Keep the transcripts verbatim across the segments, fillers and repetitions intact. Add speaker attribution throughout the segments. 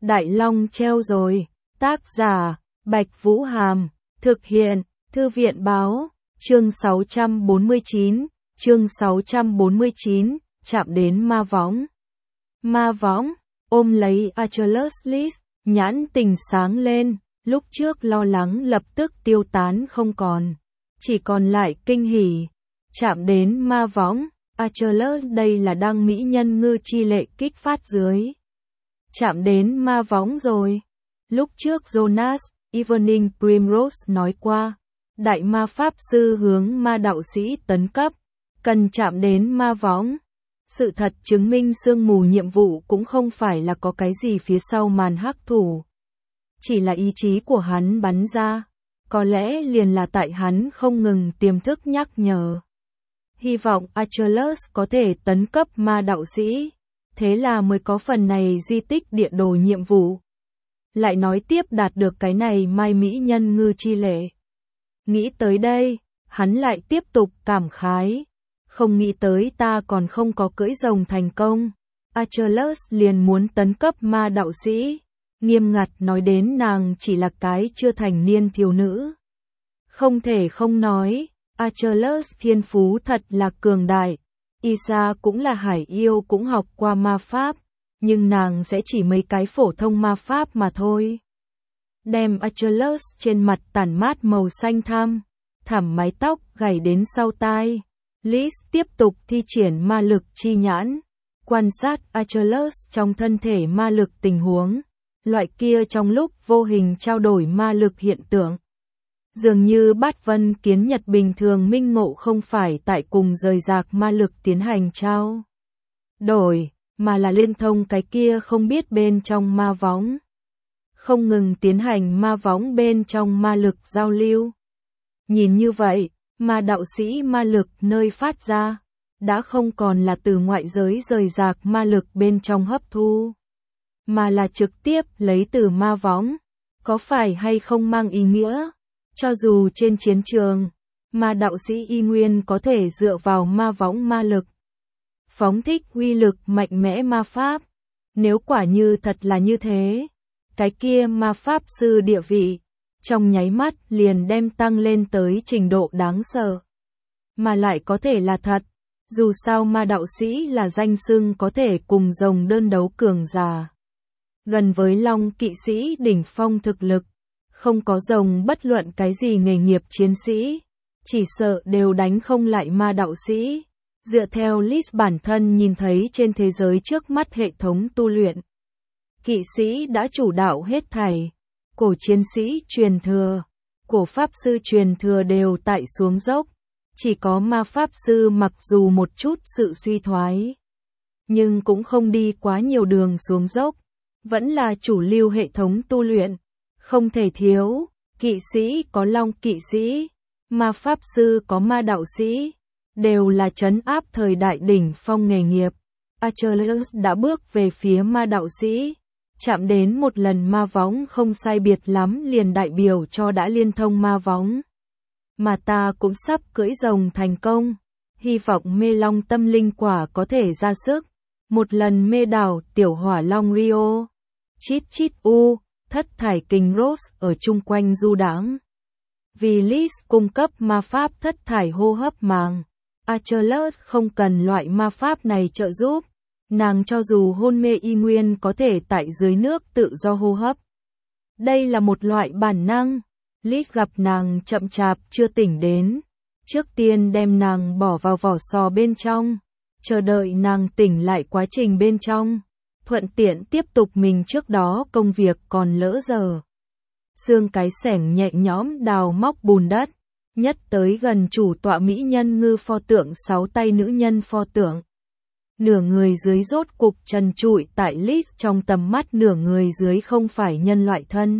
Speaker 1: Đại Long treo rồi. Tác giả, Bạch Vũ Hàm. Thực hiện, Thư viện Báo. Chương sáu trăm bốn mươi chín. Chương sáu trăm bốn mươi chín. Chạm đến ma võng. Ma võng, ôm lấy Achilles List, nhãn tình sáng lên, lúc trước lo lắng lập tức tiêu tán không còn. Chỉ còn lại kinh hỉ. Chạm đến ma võng, Achilles đây là đăng mỹ nhân ngư chi lệ kích phát dưới. Chạm đến ma võng rồi. Lúc trước Jonas, Evening Primrose nói qua, đại ma pháp sư hướng ma đạo sĩ tấn cấp, cần chạm đến ma võng. Sự thật chứng minh sương mù nhiệm vụ cũng không phải là có cái gì phía sau màn hắc thủ. Chỉ là ý chí của hắn bắn ra. Có lẽ liền là tại hắn không ngừng tiềm thức nhắc nhở. Hy vọng Achilles có thể tấn cấp ma đạo sĩ. Thế là mới có phần này di tích địa đồ nhiệm vụ. Lại nói tiếp đạt được cái này mai mỹ nhân ngư chi lệ. Nghĩ tới đây, hắn lại tiếp tục cảm khái. Không nghĩ tới ta còn không có cưỡi rồng thành công. Achilles liền muốn tấn cấp ma đạo sĩ. Nghiêm ngặt nói đến nàng chỉ là cái chưa thành niên thiếu nữ. Không thể không nói, Achilles thiên phú thật là cường đại. Isa cũng là hải yêu cũng học qua ma pháp, nhưng nàng sẽ chỉ mấy cái phổ thông ma pháp mà thôi. Đem Achilles trên mặt tản mát màu xanh thăm, thảm mái tóc gảy đến sau tai. Liz tiếp tục thi triển ma lực chi nhãn, quan sát Achilles trong thân thể ma lực tình huống, loại kia trong lúc vô hình trao đổi ma lực hiện tượng. Dường như bát vân kiến nhật bình thường minh ngộ không phải tại cùng rời rạc ma lực tiến hành trao đổi, mà là liên thông cái kia không biết bên trong ma võng. Không ngừng tiến hành ma võng bên trong ma lực giao lưu. Nhìn như vậy, ma đạo sĩ ma lực nơi phát ra, đã không còn là từ ngoại giới rời rạc ma lực bên trong hấp thu, mà là trực tiếp lấy từ ma võng. Có phải hay không mang ý nghĩa? Cho dù trên chiến trường, ma đạo sĩ y nguyên có thể dựa vào ma võng ma lực, phóng thích uy lực mạnh mẽ ma pháp. Nếu quả như thật là như thế, cái kia ma pháp sư địa vị, trong nháy mắt liền đem tăng lên tới trình độ đáng sợ. Mà lại có thể là thật, dù sao ma đạo sĩ là danh xưng có thể cùng rồng đơn đấu cường giả. Gần với long kỵ sĩ đỉnh phong thực lực, không có rồng bất luận cái gì nghề nghiệp chiến sĩ, chỉ sợ đều đánh không lại ma đạo sĩ. Dựa theo list bản thân nhìn thấy trên thế giới trước mắt hệ thống tu luyện, kỵ sĩ đã chủ đạo hết thảy. Cổ chiến sĩ truyền thừa, cổ pháp sư truyền thừa đều tại xuống dốc. Chỉ có ma pháp sư mặc dù một chút sự suy thoái, nhưng cũng không đi quá nhiều đường xuống dốc. Vẫn là chủ lưu hệ thống tu luyện. Không thể thiếu, kỵ sĩ có long kỵ sĩ, ma pháp sư có ma đạo sĩ, đều là trấn áp thời đại đỉnh phong nghề nghiệp. Achilles đã bước về phía ma đạo sĩ, chạm đến một lần ma võng không sai biệt lắm liền đại biểu cho đã liên thông ma võng. Mà ta cũng sắp cưỡi rồng thành công, hy vọng mê long tâm linh quả có thể ra sức. Một lần mê đảo tiểu hỏa long Rio, chít chít u. Thất thải kình Rose ở chung quanh du đãng. Vì Liz cung cấp ma pháp thất thải hô hấp màng, Achilles không cần loại ma pháp này trợ giúp. Nàng cho dù hôn mê y nguyên có thể tại dưới nước tự do hô hấp. Đây là một loại bản năng. Liz gặp nàng chậm chạp chưa tỉnh đến, trước tiên đem nàng bỏ vào vỏ sò bên trong, chờ đợi nàng tỉnh lại quá trình bên trong. Thuận tiện tiếp tục mình trước đó công việc còn lỡ giờ. Xương cái xẻng nhẹ nhõm đào móc bùn đất, nhất tới gần chủ tọa mỹ nhân ngư pho tượng sáu tay nữ nhân pho tượng. Nửa người dưới rốt cục trần trụi tại Liz trong tầm mắt, nửa người dưới không phải nhân loại thân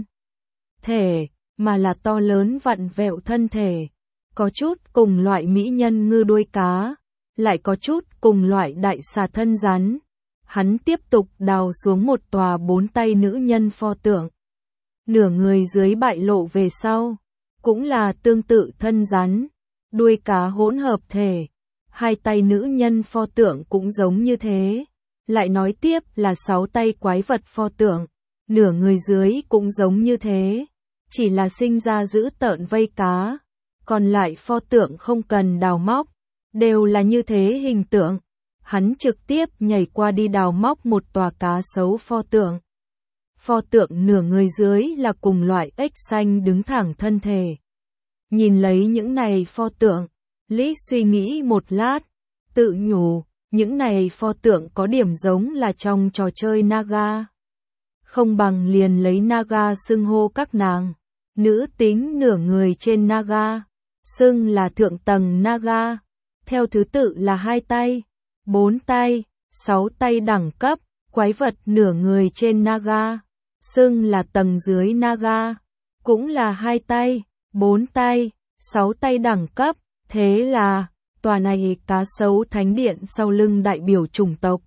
Speaker 1: thể, mà là to lớn vặn vẹo thân thể. Có chút cùng loại mỹ nhân ngư đuôi cá, lại có chút cùng loại đại xà thân rắn. Hắn tiếp tục đào xuống một tòa bốn tay nữ nhân pho tượng. Nửa người dưới bại lộ về sau, cũng là tương tự thân rắn, đuôi cá hỗn hợp thể. Hai tay nữ nhân pho tượng cũng giống như thế. Lại nói tiếp là sáu tay quái vật pho tượng. nửa người dưới cũng giống như thế, chỉ là sinh ra giữ tợn vây cá, còn lại pho tượng không cần đào móc, đều là như thế hình tượng. Hắn trực tiếp nhảy qua đi đào móc một tòa cá sấu pho tượng. Pho tượng nửa người dưới là cùng loại ếch xanh đứng thẳng thân thể. Nhìn lấy những này pho tượng, Lý suy nghĩ một lát, tự nhủ, những này pho tượng có điểm giống là trong trò chơi Naga. Không bằng liền lấy Naga xưng hô các nàng, nữ tính nửa người trên Naga, xưng là thượng tầng Naga, theo thứ tự là hai tay, bốn tay, sáu tay đẳng cấp, quái vật nửa người trên Naga, xưng là tầng dưới Naga, cũng là hai tay, bốn tay, sáu tay đẳng cấp, thế là, tòa này cá sấu thánh điện sau lưng đại biểu chủng tộc.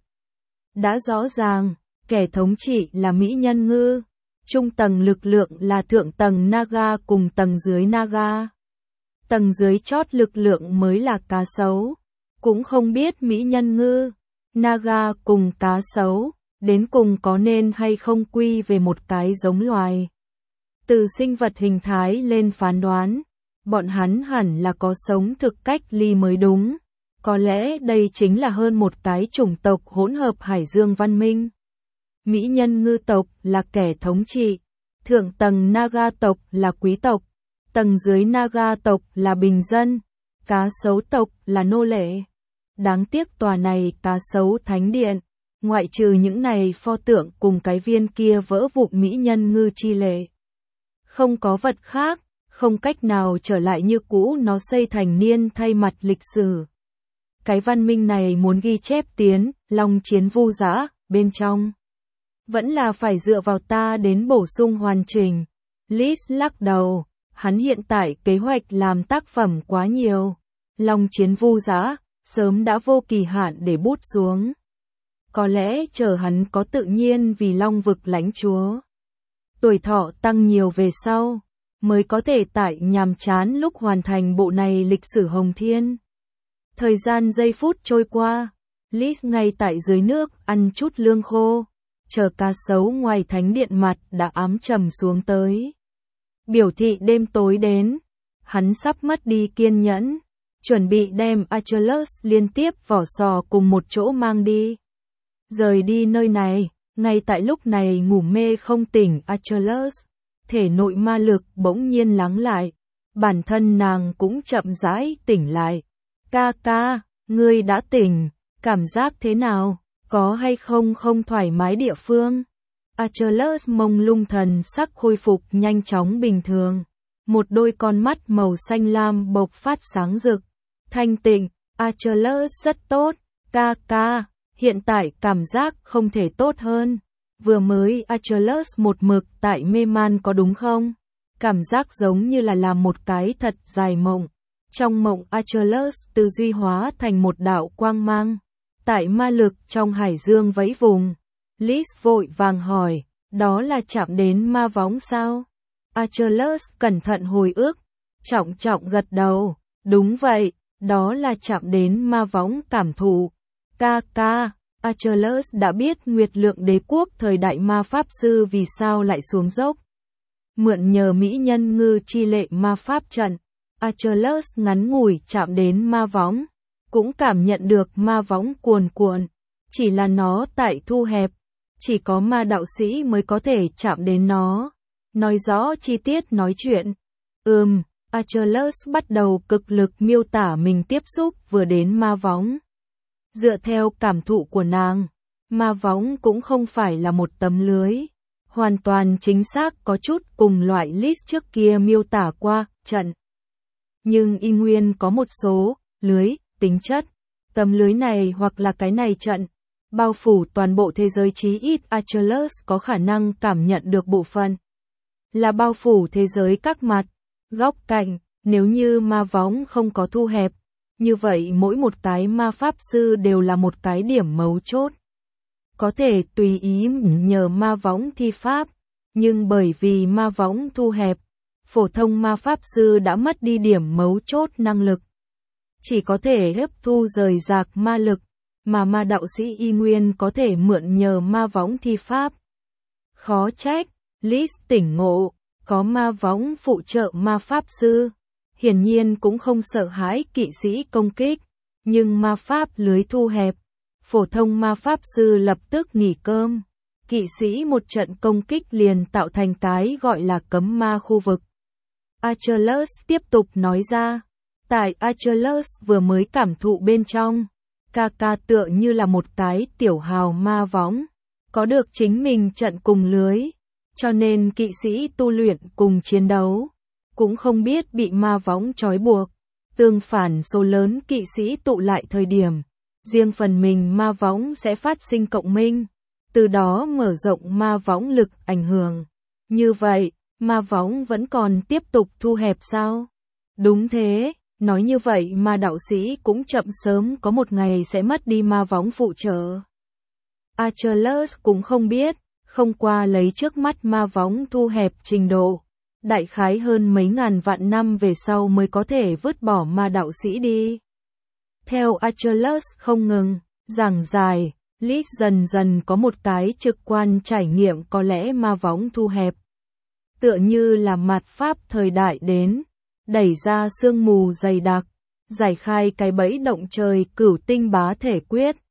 Speaker 1: Đã rõ ràng, kẻ thống trị là mỹ nhân ngư, trung tầng lực lượng là thượng tầng Naga cùng tầng dưới Naga. Tầng dưới chót lực lượng mới là cá sấu, cũng không biết mỹ nhân ngư, Naga cùng cá sấu, đến cùng có nên hay không quy về một cái giống loài. Từ sinh vật hình thái lên phán đoán, bọn hắn hẳn là có sống thực cách ly mới đúng. Có lẽ đây chính là hơn một cái chủng tộc hỗn hợp hải dương văn minh. Mỹ nhân ngư tộc là kẻ thống trị, thượng tầng Naga tộc là quý tộc, tầng dưới Naga tộc là bình dân, cá sấu tộc là nô lệ. Đáng tiếc tòa này cá sấu thánh điện, ngoại trừ những này pho tượng cùng cái viên kia vỡ vụn mỹ nhân ngư chi lệ. Không có vật khác, không cách nào trở lại như cũ, nó xây thành niên thay mặt lịch sử. Cái văn minh này muốn ghi chép tiến, long chiến vu dã, bên trong. Vẫn là phải dựa vào ta đến bổ sung hoàn chỉnh. Liz lắc đầu, hắn hiện tại kế hoạch làm tác phẩm quá nhiều. Long chiến vu dã, sớm đã vô kỳ hạn để bút xuống. Có lẽ chờ hắn có tự nhiên vì long vực lãnh chúa. Tuổi thọ tăng nhiều về sau, mới có thể tại nhàm chán lúc hoàn thành bộ này lịch sử Hồng Thiên. Thời gian giây phút trôi qua, Liz ngay tại dưới nước ăn chút lương khô, chờ cá sấu ngoài thánh điện mặt đã ám trầm xuống tới. Biểu thị đêm tối đến, hắn sắp mất đi kiên nhẫn, chuẩn bị đem Achilles liên tiếp vỏ sò cùng một chỗ mang đi. Rời đi nơi này, ngay tại lúc này ngủ mê không tỉnh Achilles, thể nội ma lực bỗng nhiên lắng lại, bản thân nàng cũng chậm rãi tỉnh lại. Ca ca, ngươi đã tỉnh, cảm giác thế nào, có hay không không thoải mái địa phương? Achilles mông lung thần sắc khôi phục nhanh chóng bình thường, một đôi con mắt màu xanh lam bộc phát sáng rực, thanh tịnh. Achilles rất tốt, ca ca, hiện tại cảm giác không thể tốt hơn. Vừa mới Achilles một mực tại mê man có đúng không? Cảm giác giống như là làm một cái thật dài mộng. Trong mộng Achilles tư duy hóa thành một đạo quang mang. Tại ma lực trong hải dương vẫy vùng. Liz vội vàng hỏi, đó là chạm đến ma võng sao? Achilles cẩn thận hồi ức, trọng trọng gật đầu, đúng vậy, đó là chạm đến ma võng cảm thụ. Ca ca, Achilles đã biết Nguyệt Lượng Đế quốc thời đại ma pháp sư vì sao lại xuống dốc. Mượn nhờ mỹ nhân ngư chi lệ ma pháp trận, Achilles ngắn ngủi chạm đến ma võng, cũng cảm nhận được ma võng cuồn cuộn, chỉ là nó tại thu hẹp, chỉ có ma đạo sĩ mới có thể chạm đến nó. Nói rõ chi tiết nói chuyện. Ừm, Achilles bắt đầu cực lực miêu tả mình tiếp xúc vừa đến ma võng. Dựa theo cảm thụ của nàng, ma võng cũng không phải là một tấm lưới, hoàn toàn chính xác có chút cùng loại Liz trước kia miêu tả qua trận. Nhưng y nguyên có một số lưới tính chất, tấm lưới này hoặc là cái này trận, bao phủ toàn bộ thế giới, chí ít Achilles có khả năng cảm nhận được bộ phận là bao phủ thế giới các mặt, góc cạnh. Nếu như ma võng không có thu hẹp, như vậy mỗi một cái ma pháp sư đều là một cái điểm mấu chốt. Có thể tùy ý nhờ ma võng thi pháp, nhưng bởi vì ma võng thu hẹp, phổ thông ma pháp sư đã mất đi điểm mấu chốt năng lực. Chỉ có thể hấp thu rời rạc ma lực, mà ma đạo sĩ y nguyên có thể mượn nhờ ma võng thi pháp. Khó trách, Lis tỉnh ngộ, có ma võng phụ trợ ma pháp sư. Hiển nhiên cũng không sợ hãi kỵ sĩ công kích, nhưng ma pháp lưới thu hẹp. Phổ thông ma pháp sư lập tức nghỉ cơm. Kỵ sĩ một trận công kích liền tạo thành cái gọi là cấm ma khu vực. Achilles tiếp tục nói ra. Tại Achilles vừa mới cảm thụ bên trong, Kaka tựa như là một cái tiểu hào ma võng, có được chính mình trận cùng lưới, cho nên kỵ sĩ tu luyện cùng chiến đấu, cũng không biết bị ma võng trói buộc. Tương phản số lớn kỵ sĩ tụ lại thời điểm, riêng phần mình ma võng sẽ phát sinh cộng minh, từ đó mở rộng ma võng lực ảnh hưởng. Như vậy, ma võng vẫn còn tiếp tục thu hẹp sao? Đúng thế, nói như vậy mà đạo sĩ cũng chậm sớm có một ngày sẽ mất đi ma võng phụ trợ. Achilles cũng không biết, không qua lấy trước mắt ma võng thu hẹp trình độ, đại khái hơn mấy ngàn vạn năm về sau mới có thể vứt bỏ ma đạo sĩ đi. Theo Achilles không ngừng giảng giải, Lis dần dần có một cái trực quan trải nghiệm có lẽ ma võng thu hẹp. Tựa như là mạt pháp thời đại đến, đẩy ra sương mù dày đặc, giải khai cái bẫy động trời cửu tinh bá thể quyết.